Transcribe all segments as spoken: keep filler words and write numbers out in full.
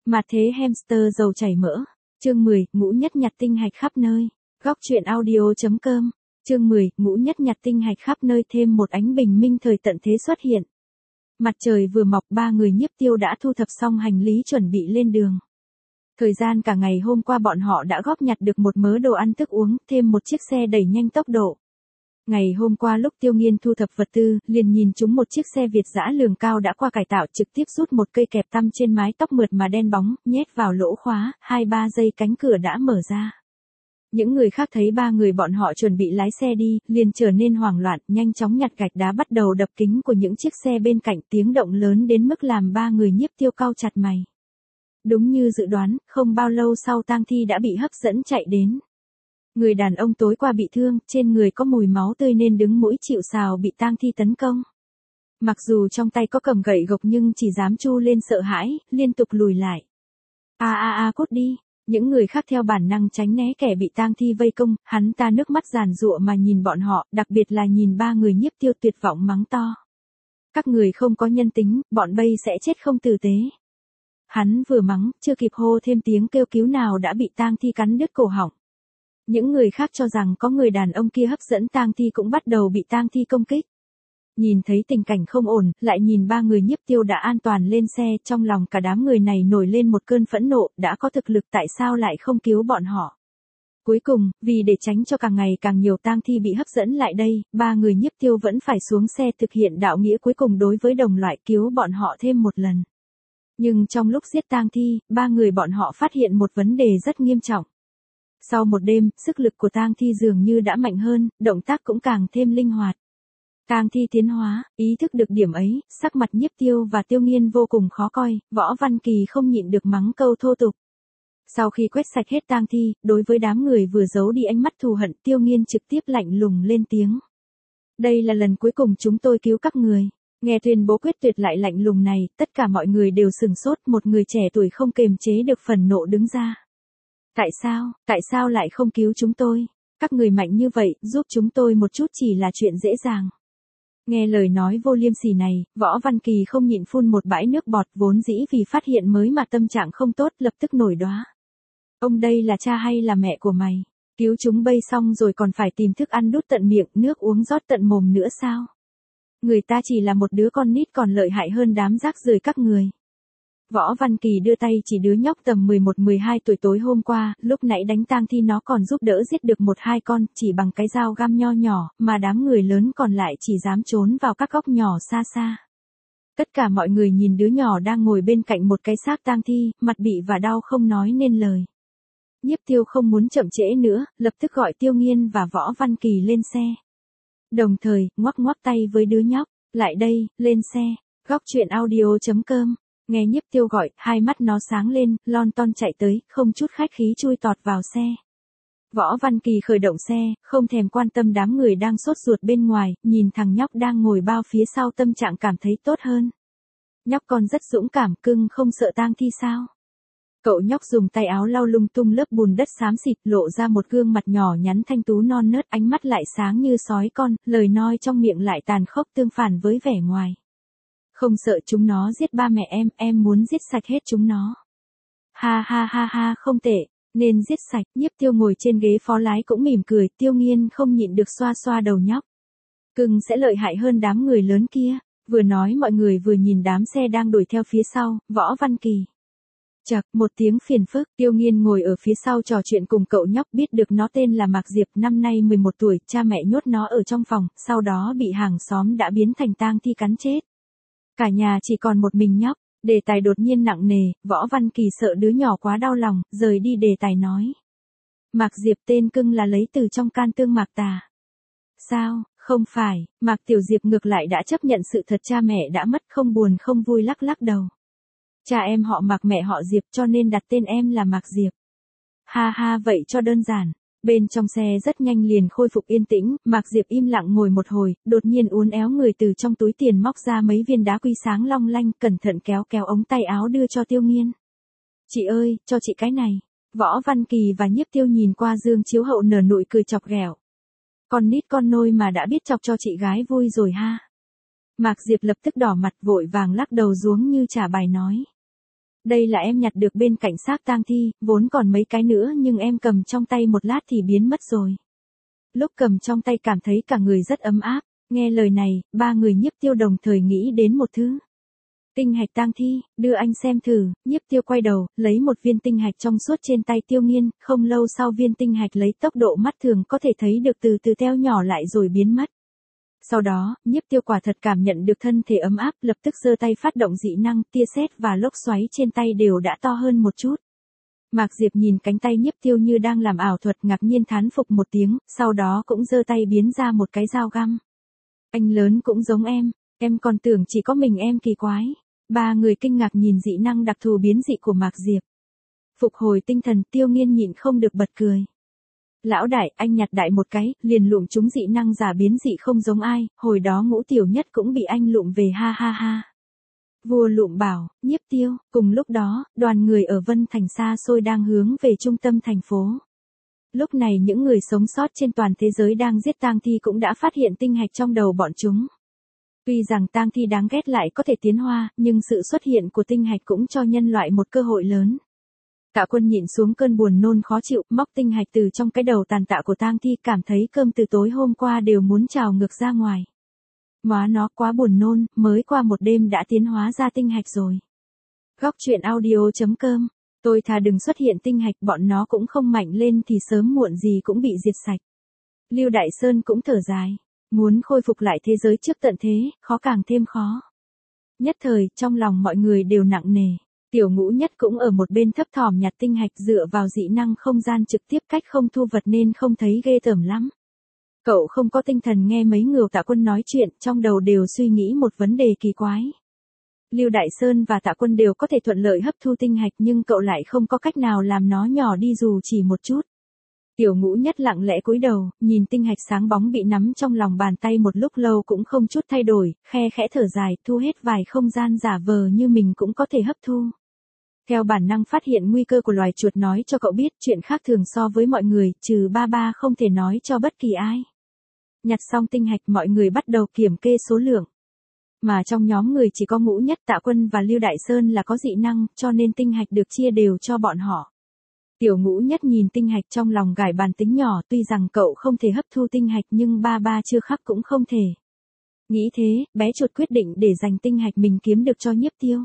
Mà thế hamster dầu chảy mỡ. Chương mười, ngũ nhất nhặt tinh hạch khắp nơi. Góc truyện audio.com. Chương mười, ngũ nhất nhặt tinh hạch khắp nơi, thêm một ánh bình minh thời tận thế xuất hiện. Mặt trời vừa mọc, ba người Nhiếp Tiêu đã thu thập xong hành lý chuẩn bị lên đường. Thời gian cả ngày hôm qua bọn họ đã góp nhặt được một mớ đồ ăn thức uống, thêm một chiếc xe đẩy nhanh tốc độ. Ngày hôm qua lúc Tiêu Nghiên thu thập vật tư, liền nhìn chúng một chiếc xe Việt dã lường cao đã qua cải tạo, trực tiếp rút một cây kẹp tăm trên mái tóc mượt mà đen bóng, nhét vào lỗ khóa, hai ba giây cánh cửa đã mở ra. Những người khác thấy ba người bọn họ chuẩn bị lái xe đi, liền trở nên hoảng loạn, nhanh chóng nhặt gạch đá bắt đầu đập kính của những chiếc xe bên cạnh, tiếng động lớn đến mức làm ba người Nhiếp Tiêu cau chặt mày. Đúng như dự đoán, không bao lâu sau tang thi đã bị hấp dẫn chạy đến. Người đàn ông tối qua bị thương, trên người có mùi máu tươi nên đứng mũi chịu sào bị tang thi tấn công. Mặc dù trong tay có cầm gậy gộc nhưng chỉ dám chu lên sợ hãi, liên tục lùi lại. A a a cút đi, những người khác theo bản năng tránh né kẻ bị tang thi vây công, hắn ta nước mắt giàn giụa mà nhìn bọn họ, đặc biệt là nhìn ba người Nhiếp Tiêu tuyệt vọng mắng to. Các người không có nhân tính, bọn bây sẽ chết không tử tế. Hắn vừa mắng, chưa kịp hô thêm tiếng kêu cứu nào đã bị tang thi cắn đứt cổ họng. Những người khác cho rằng có người đàn ông kia hấp dẫn tang thi cũng bắt đầu bị tang thi công kích. Nhìn thấy tình cảnh không ổn, lại nhìn ba người Nhiếp Tiêu đã an toàn lên xe, trong lòng cả đám người này nổi lên một cơn phẫn nộ, đã có thực lực tại sao lại không cứu bọn họ. Cuối cùng, vì để tránh cho càng ngày càng nhiều tang thi bị hấp dẫn lại đây, ba người Nhiếp Tiêu vẫn phải xuống xe thực hiện đạo nghĩa cuối cùng đối với đồng loại, cứu bọn họ thêm một lần. Nhưng trong lúc giết tang thi, ba người bọn họ phát hiện một vấn đề rất nghiêm trọng. Sau một đêm, sức lực của tang thi dường như đã mạnh hơn, động tác cũng càng thêm linh hoạt. Tang thi tiến hóa, ý thức được điểm ấy, sắc mặt Nhiếp Tiêu và Tiêu Nghiên vô cùng khó coi, Võ Văn Kỳ không nhịn được mắng câu thô tục. Sau khi quét sạch hết tang thi, đối với đám người vừa giấu đi ánh mắt thù hận, Tiêu Nghiên trực tiếp lạnh lùng lên tiếng. Đây là lần cuối cùng chúng tôi cứu các người. Nghe tuyên bố quyết tuyệt lại lạnh lùng này, tất cả mọi người đều sừng sốt, một người trẻ tuổi không kềm chế được phần nộ đứng ra. Tại sao, tại sao lại không cứu chúng tôi? Các người mạnh như vậy, giúp chúng tôi một chút chỉ là chuyện dễ dàng. Nghe lời nói vô liêm sỉ này, Võ Văn Kỳ không nhịn phun một bãi nước bọt, vốn dĩ vì phát hiện mới mà tâm trạng không tốt, lập tức nổi đoá. Ông đây là cha hay là mẹ của mày? Cứu chúng bây xong rồi còn phải tìm thức ăn đút tận miệng, nước uống rót tận mồm nữa sao? Người ta chỉ là một đứa con nít còn lợi hại hơn đám rác rưởi các người. Võ Văn Kỳ đưa tay chỉ đứa nhóc tầm mười một mười hai tuổi tối hôm qua, lúc nãy đánh tang thi nó còn giúp đỡ giết được một hai con, chỉ bằng cái dao găm nho nhỏ, mà đám người lớn còn lại chỉ dám trốn vào các góc nhỏ xa xa. Tất cả mọi người nhìn đứa nhỏ đang ngồi bên cạnh một cái xác tang thi, mặt bị và đau không nói nên lời. Nhiếp Tiêu không muốn chậm trễ nữa, lập tức gọi Tiêu Nghiên và Võ Văn Kỳ lên xe. Đồng thời, ngoắc ngoắc tay với đứa nhóc, lại đây, lên xe. Góc truyện audio.com. Nghe Nhiếp Tiêu gọi, hai mắt nó sáng lên, lon ton chạy tới, không chút khách khí chui tọt vào xe. Võ Văn Kỳ khởi động xe, không thèm quan tâm đám người đang sốt ruột bên ngoài, nhìn thằng nhóc đang ngồi bao phía sau tâm trạng cảm thấy tốt hơn. Nhóc con rất dũng cảm, cưng không sợ tang thi sao? Cậu nhóc dùng tay áo lau lung tung lớp bùn đất xám xịt, lộ ra một gương mặt nhỏ nhắn thanh tú non nớt, ánh mắt lại sáng như sói con, lời nói trong miệng lại tàn khốc tương phản với vẻ ngoài. Không sợ chúng nó giết ba mẹ em, em muốn giết sạch hết chúng nó. Ha ha ha ha, không tệ, nên giết sạch. Nhiếp Tiêu ngồi trên ghế phó lái cũng mỉm cười, Tiêu Nghiên không nhịn được xoa xoa đầu nhóc. Cưng sẽ lợi hại hơn đám người lớn kia. Vừa nói mọi người vừa nhìn đám xe đang đuổi theo phía sau, Võ Văn Kỳ. Chậc, một tiếng phiền phức, Tiêu Nghiên ngồi ở phía sau trò chuyện cùng cậu nhóc, biết được nó tên là Mạc Diệp, năm nay mười một tuổi, cha mẹ nhốt nó ở trong phòng, sau đó bị hàng xóm đã biến thành tang thi cắn chết. Cả nhà chỉ còn một mình nhóc, đề tài đột nhiên nặng nề, Võ Văn Kỳ sợ đứa nhỏ quá đau lòng, rời đi đề tài nói. Mạc Diệp tên cưng là lấy từ trong can tương Mạc Tà. Sao, không phải, Mạc Tiểu Diệp ngược lại đã chấp nhận sự thật cha mẹ đã mất, không buồn không vui lắc lắc đầu. Cha em họ Mạc mẹ họ Diệp cho nên đặt tên em là Mạc Diệp. Ha ha, vậy cho đơn giản. Bên trong xe rất nhanh liền khôi phục yên tĩnh, Mạc Diệp im lặng ngồi một hồi, đột nhiên uốn éo người từ trong túi tiền móc ra mấy viên đá quý sáng long lanh, cẩn thận kéo kéo ống tay áo đưa cho Tiêu Nghiên. Chị ơi, cho chị cái này. Võ Văn Kỳ và Nhiếp Tiêu nhìn qua gương chiếu hậu nở nụ cười chọc ghẹo. Con nít con nôi mà đã biết chọc cho chị gái vui rồi ha. Mạc Diệp lập tức đỏ mặt vội vàng lắc đầu ruống như trả bài nói. Đây là em nhặt được bên cạnh xác tang thi, vốn còn mấy cái nữa nhưng em cầm trong tay một lát thì biến mất rồi. Lúc cầm trong tay cảm thấy cả người rất ấm áp, nghe lời này, ba người Nhiếp Tiêu đồng thời nghĩ đến một thứ. Tinh hạch tang thi, đưa anh xem thử. Nhiếp Tiêu quay đầu, lấy một viên tinh hạch trong suốt trên tay Tiêu Nghiên, không lâu sau viên tinh hạch lấy tốc độ mắt thường có thể thấy được từ từ teo nhỏ lại rồi biến mất. Sau đó, Nhiếp Tiêu quả thật cảm nhận được thân thể ấm áp, lập tức giơ tay phát động dị năng, tia sét và lốc xoáy trên tay đều đã to hơn một chút. Mạc Diệp nhìn cánh tay Nhiếp Tiêu như đang làm ảo thuật, ngạc nhiên thán phục một tiếng, sau đó cũng giơ tay biến ra một cái dao găm. Anh lớn cũng giống em, em còn tưởng chỉ có mình em kỳ quái. Ba người kinh ngạc nhìn dị năng đặc thù biến dị của Mạc Diệp. Phục hồi tinh thần, Tiêu Nghiên nhịn không được bật cười. Lão đại, anh nhặt đại một cái, liền lụm chúng dị năng giả biến dị không giống ai, hồi đó Ngũ Tiểu Nhất cũng bị anh lụm về ha ha ha. Vua lụm bảo, Nhiếp Tiêu, cùng lúc đó, đoàn người ở Vân Thành xa xôi đang hướng về trung tâm thành phố. Lúc này những người sống sót trên toàn thế giới đang giết tang thi cũng đã phát hiện tinh hạch trong đầu bọn chúng. Tuy rằng tang thi đáng ghét lại có thể tiến hóa, nhưng sự xuất hiện của tinh hạch cũng cho nhân loại một cơ hội lớn. Tạ Quân nhịn xuống cơn buồn nôn khó chịu, móc tinh hạch từ trong cái đầu tàn tạ của tang thi, cảm thấy cơm từ tối hôm qua đều muốn trào ngược ra ngoài. Móa nó quá buồn nôn, mới qua một đêm đã tiến hóa ra tinh hạch rồi. Góc truyện audio chấm com, tôi thà đừng xuất hiện tinh hạch, bọn nó cũng không mạnh lên thì sớm muộn gì cũng bị diệt sạch. Lưu Đại Sơn cũng thở dài, muốn khôi phục lại thế giới trước tận thế, khó càng thêm khó. Nhất thời, trong lòng mọi người đều nặng nề. Tiểu Ngũ Nhất cũng ở một bên thấp thỏm nhặt tinh hạch, dựa vào dị năng không gian trực tiếp cách không thu vật nên không thấy ghê tởm lắm. Cậu không có tinh thần nghe mấy người Tạ Quân nói chuyện, trong đầu đều suy nghĩ một vấn đề kỳ quái. Lưu Đại Sơn và Tạ Quân đều có thể thuận lợi hấp thu tinh hạch nhưng cậu lại không có cách nào làm nó nhỏ đi dù chỉ một chút. Tiểu Ngũ Nhất lặng lẽ cúi đầu, nhìn tinh hạch sáng bóng bị nắm trong lòng bàn tay một lúc lâu cũng không chút thay đổi, khe khẽ thở dài, thu hết vài không gian giả vờ như mình cũng có thể hấp thu. Theo bản năng phát hiện nguy cơ của loài chuột nói cho cậu biết chuyện khác thường so với mọi người, trừ ba ba không thể nói cho bất kỳ ai. Nhặt xong tinh hạch mọi người bắt đầu kiểm kê số lượng. Mà trong nhóm người chỉ có Ngũ Nhất, Tạ Quân và Lưu Đại Sơn là có dị năng, cho nên tinh hạch được chia đều cho bọn họ. Tiểu Ngũ Nhất nhìn tinh hạch trong lòng gảy bàn tính nhỏ, tuy rằng cậu không thể hấp thu tinh hạch nhưng ba ba chưa khắc cũng không thể. Nghĩ thế, bé chuột quyết định để dành tinh hạch mình kiếm được cho Nhiếp Tiêu.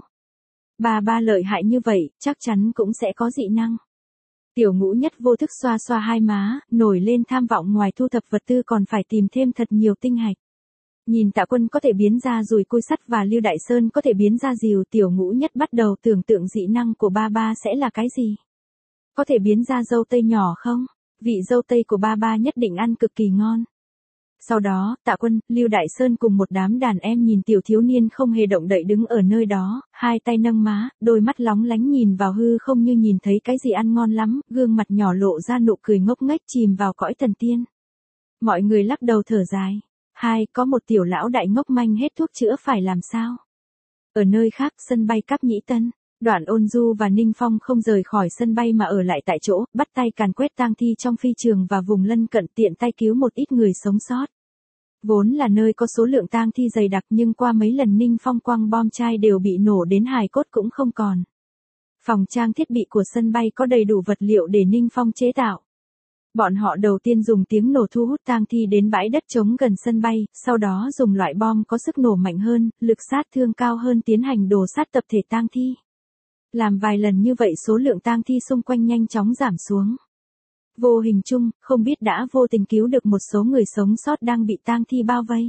Ba ba lợi hại như vậy, chắc chắn cũng sẽ có dị năng. Tiểu Ngũ Nhất vô thức xoa xoa hai má, nổi lên tham vọng ngoài thu thập vật tư còn phải tìm thêm thật nhiều tinh hạch. Nhìn Tạ Quân có thể biến ra dùi cui sắt và Lưu Đại Sơn có thể biến ra rìu, Tiểu Ngũ Nhất bắt đầu tưởng tượng dị năng của ba ba sẽ là cái gì. Có thể biến ra dâu tây nhỏ không? Vị dâu tây của ba ba nhất định ăn cực kỳ ngon. Sau đó, Tạ Quân, Lưu Đại Sơn cùng một đám đàn em nhìn tiểu thiếu niên không hề động đậy đứng ở nơi đó, hai tay nâng má, đôi mắt lóng lánh nhìn vào hư không như nhìn thấy cái gì ăn ngon lắm, gương mặt nhỏ lộ ra nụ cười ngốc nghếch chìm vào cõi thần tiên. Mọi người lắc đầu thở dài. Hai, có một tiểu lão đại ngốc manh hết thuốc chữa phải làm sao? Ở nơi khác, sân bay Cáp Nhĩ Tân. Đoạn Ôn Du và Ninh Phong không rời khỏi sân bay mà ở lại tại chỗ, bắt tay càn quét tang thi trong phi trường và vùng lân cận, tiện tay cứu một ít người sống sót. Vốn là nơi có số lượng tang thi dày đặc nhưng qua mấy lần Ninh Phong quăng bom chai đều bị nổ đến hài cốt cũng không còn. Phòng trang thiết bị của sân bay có đầy đủ vật liệu để Ninh Phong chế tạo. Bọn họ đầu tiên dùng tiếng nổ thu hút tang thi đến bãi đất trống gần sân bay, sau đó dùng loại bom có sức nổ mạnh hơn, lực sát thương cao hơn tiến hành đổ sát tập thể tang thi. Làm vài lần như vậy số lượng tang thi xung quanh nhanh chóng giảm xuống. Vô hình chung, không biết đã vô tình cứu được một số người sống sót đang bị tang thi bao vây.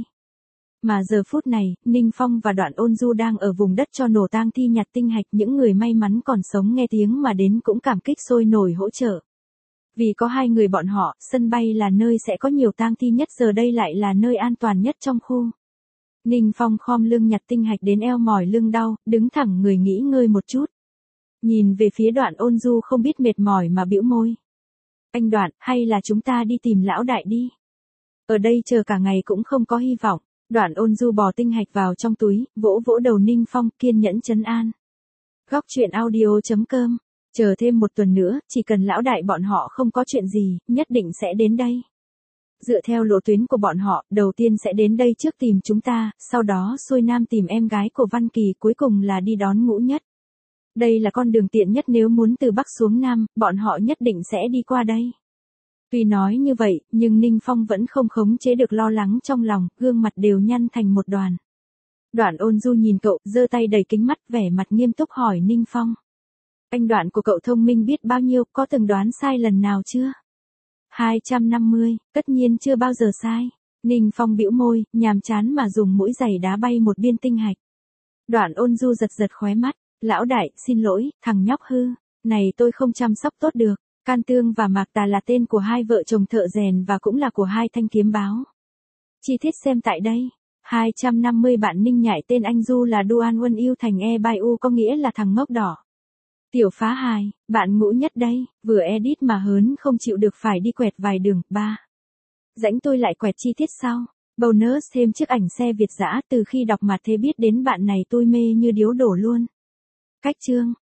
Mà giờ phút này, Ninh Phong và Đoạn Ôn Du đang ở vùng đất cho nổ tang thi nhặt tinh hạch, những người may mắn còn sống nghe tiếng mà đến cũng cảm kích sôi nổi hỗ trợ. Vì có hai người bọn họ, sân bay là nơi sẽ có nhiều tang thi nhất, giờ đây lại là nơi an toàn nhất trong khu. Ninh Phong khom lưng nhặt tinh hạch đến eo mỏi lưng đau, đứng thẳng người nghỉ ngơi một chút. Nhìn về phía Đoạn Ôn Du không biết mệt mỏi mà bĩu môi. Anh Đoạn, hay là chúng ta đi tìm lão đại đi. Ở đây chờ cả ngày cũng không có hy vọng. Đoạn Ôn Du bò tinh hạch vào trong túi, vỗ vỗ đầu Ninh Phong, kiên nhẫn trấn an. Góc truyện audio chấm com, chờ thêm một tuần nữa, chỉ cần lão đại bọn họ không có chuyện gì, nhất định sẽ đến đây. Dựa theo lộ tuyến của bọn họ, đầu tiên sẽ đến đây trước tìm chúng ta, sau đó xuôi nam tìm em gái của Văn Kỳ, cuối cùng là đi đón Ngũ Nhất. Đây là con đường tiện nhất nếu muốn từ Bắc xuống Nam, bọn họ nhất định sẽ đi qua đây. Tuy nói như vậy, nhưng Ninh Phong vẫn không khống chế được lo lắng trong lòng, gương mặt đều nhăn thành một đoàn. Đoạn Ôn Du nhìn cậu, giơ tay đầy kính mắt, vẻ mặt nghiêm túc hỏi Ninh Phong. Anh Đoạn của cậu thông minh biết bao nhiêu, có từng đoán sai lần nào chưa? hai trăm năm mươi, tất nhiên chưa bao giờ sai. Ninh Phong bĩu môi, nhàm chán mà dùng mũi giày đá bay một viên tinh hạch. Đoạn Ôn Du giật giật khóe mắt, lão đại, xin lỗi, thằng nhóc hư, này tôi không chăm sóc tốt được. Can Tương và Mạc Tà là tên của hai vợ chồng thợ rèn và cũng là của hai thanh kiếm báo. Chi tiết xem tại đây. hai trăm năm mươi bạn Ninh nhảy tên anh Du là Duan Uân yêu thành E Bai U có nghĩa là thằng ngốc đỏ. Tiểu phá hài, bạn Ngũ Nhất đây, vừa edit mà hớn không chịu được phải đi quẹt vài đường. ba. Rãnh tôi lại quẹt chi tiết sau. Bonus thêm chiếc ảnh xe Việt dã, từ khi đọc mà thế biết đến bạn này tôi mê như điếu đổ luôn. Cách chương.